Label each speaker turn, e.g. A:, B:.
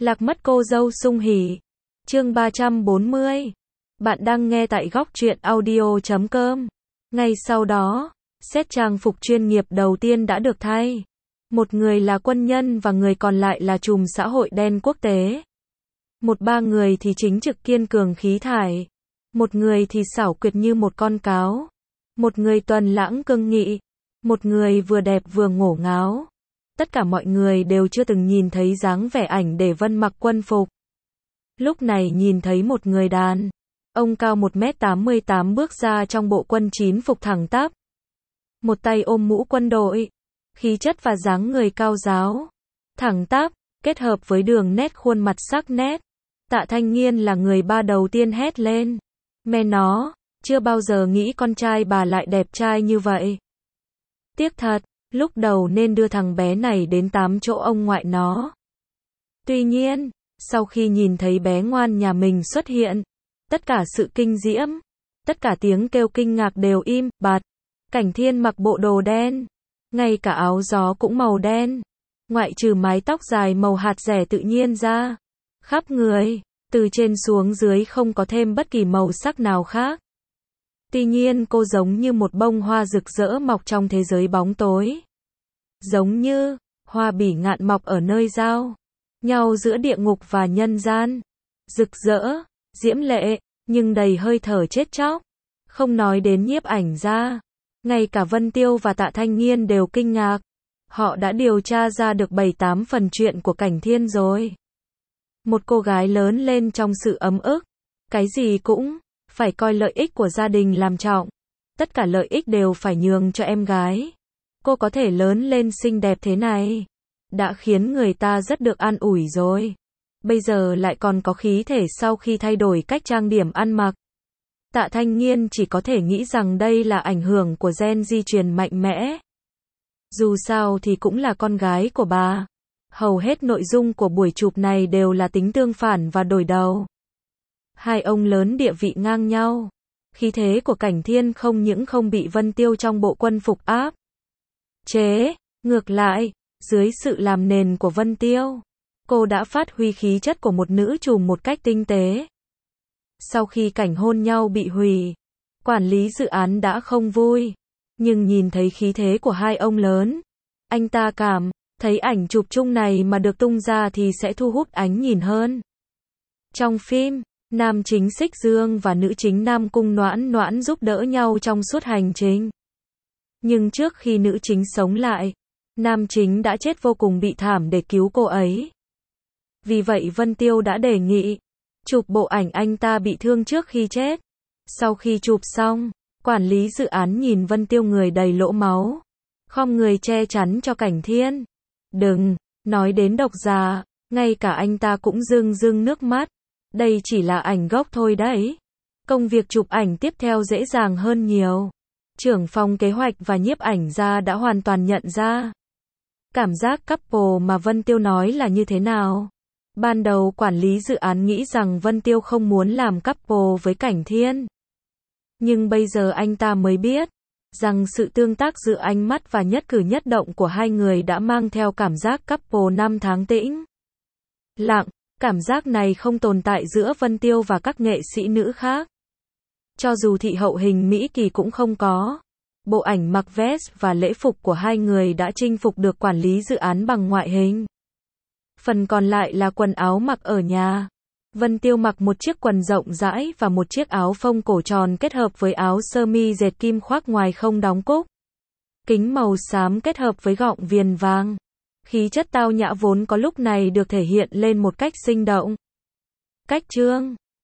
A: Lạc mất cô dâu sung hỉ. Chương 340. Bạn đang nghe tại góc truyện audio.com. Ngay sau đó, set trang phục chuyên nghiệp đầu tiên đã được thay. Một người là quân nhân và người còn lại là trùm xã hội đen quốc tế. Ba người thì chính trực kiên cường khí thải. Một người thì xảo quyệt như một con cáo. Một người tuần lãng cương nghị. Một người vừa đẹp vừa ngổ ngáo. Tất cả mọi người đều chưa từng nhìn thấy dáng vẻ ảnh để Vân mặc quân phục. Lúc này nhìn thấy một người đàn ông cao 1m88 bước ra trong bộ quân chín phục thẳng tắp. Một tay ôm mũ quân đội. Khí chất và dáng người cao ráo, thẳng tắp, kết hợp với đường nét khuôn mặt sắc nét. Tạ Thanh Nghiên là người ba đầu tiên hét lên. Mẹ nó, chưa bao giờ nghĩ con trai bà lại đẹp trai như vậy. Tiếc thật, lúc đầu nên đưa thằng bé này đến 8 chỗ ông ngoại nó. Tuy nhiên, sau khi nhìn thấy bé ngoan nhà mình xuất hiện, tất cả sự kinh diễm, tất cả tiếng kêu kinh ngạc đều im bặt. Cảnh Thiên mặc bộ đồ đen, ngay cả áo gió cũng màu đen, ngoại trừ mái tóc dài màu hạt rẻ tự nhiên ra, khắp người, từ trên xuống dưới không có thêm bất kỳ màu sắc nào khác. Tuy nhiên cô giống như một bông hoa rực rỡ mọc trong thế giới bóng tối. Giống như hoa bỉ ngạn mọc ở nơi giao nhau giữa địa ngục và nhân gian. Rực rỡ, diễm lệ, nhưng đầy hơi thở chết chóc. Không nói đến nhiếp ảnh gia, ngay cả Vân Tiêu và Tạ Thanh Nghiên đều kinh ngạc. Họ đã điều tra ra được 7-8 phần chuyện của Cảnh Thiên rồi. Một cô gái lớn lên trong sự ấm ức, cái gì cũng phải coi lợi ích của gia đình làm trọng. Tất cả lợi ích đều phải nhường cho em gái. Cô có thể lớn lên xinh đẹp thế này, đã khiến người ta rất được an ủi rồi. Bây giờ lại còn có khí thể sau khi thay đổi cách trang điểm ăn mặc. Tạ Thanh Nghiên chỉ có thể nghĩ rằng đây là ảnh hưởng của gen di truyền mạnh mẽ. Dù sao thì cũng là con gái của bà. Hầu hết nội dung của buổi chụp này đều là tính tương phản và đổi đầu. Hai ông lớn địa vị ngang nhau. Khí thế của Cảnh Thiên không những không bị Vân Tiêu trong bộ quân phục áp chế, ngược lại, dưới sự làm nền của Vân Tiêu, cô đã phát huy khí chất của một nữ trùm một cách tinh tế. Sau khi cảnh hôn nhau bị hủy, quản lý dự án đã không vui, nhưng nhìn thấy khí thế của hai ông lớn, anh ta cảm thấy ảnh chụp chung này mà được tung ra thì sẽ thu hút ánh nhìn hơn. Trong phim, nam chính Xích Dương và nữ chính Nam Cung Noãn Noãn giúp đỡ nhau trong suốt hành trình. Nhưng trước khi nữ chính sống lại, nam chính đã chết vô cùng bị thảm để cứu cô ấy. Vì vậy Vân Tiêu đã đề nghị chụp bộ ảnh anh ta bị thương trước khi chết. Sau khi chụp xong, quản lý dự án nhìn Vân Tiêu người đầy lỗ máu, khom người che chắn cho Cảnh Thiên. Đừng nói đến độc giả, ngay cả anh ta cũng rưng rưng nước mắt. Đây chỉ là ảnh gốc thôi đấy. Công việc chụp ảnh tiếp theo dễ dàng hơn nhiều. Trưởng phòng kế hoạch và nhiếp ảnh gia đã hoàn toàn nhận ra cảm giác couple mà Vân Tiêu nói là như thế nào. Ban đầu quản lý dự án nghĩ rằng Vân Tiêu không muốn làm couple với Cảnh Thiên. Nhưng bây giờ anh ta mới biết rằng sự tương tác giữa ánh mắt và nhất cử nhất động của hai người đã mang theo cảm giác couple năm tháng tĩnh lặng. Cảm giác này không tồn tại giữa Vân Tiêu và các nghệ sĩ nữ khác. Cho dù thị hậu hình Mỹ Kỳ cũng không có. Bộ ảnh mặc vest và lễ phục của hai người đã chinh phục được quản lý dự án bằng ngoại hình. Phần còn lại là quần áo mặc ở nhà. Vân Tiêu mặc một chiếc quần rộng rãi và một chiếc áo phông cổ tròn kết hợp với áo sơ mi dệt kim khoác ngoài không đóng cúc. Kính màu xám kết hợp với gọng viền vàng. Khí chất tao nhã vốn có lúc này được thể hiện lên một cách sinh động. Cách chương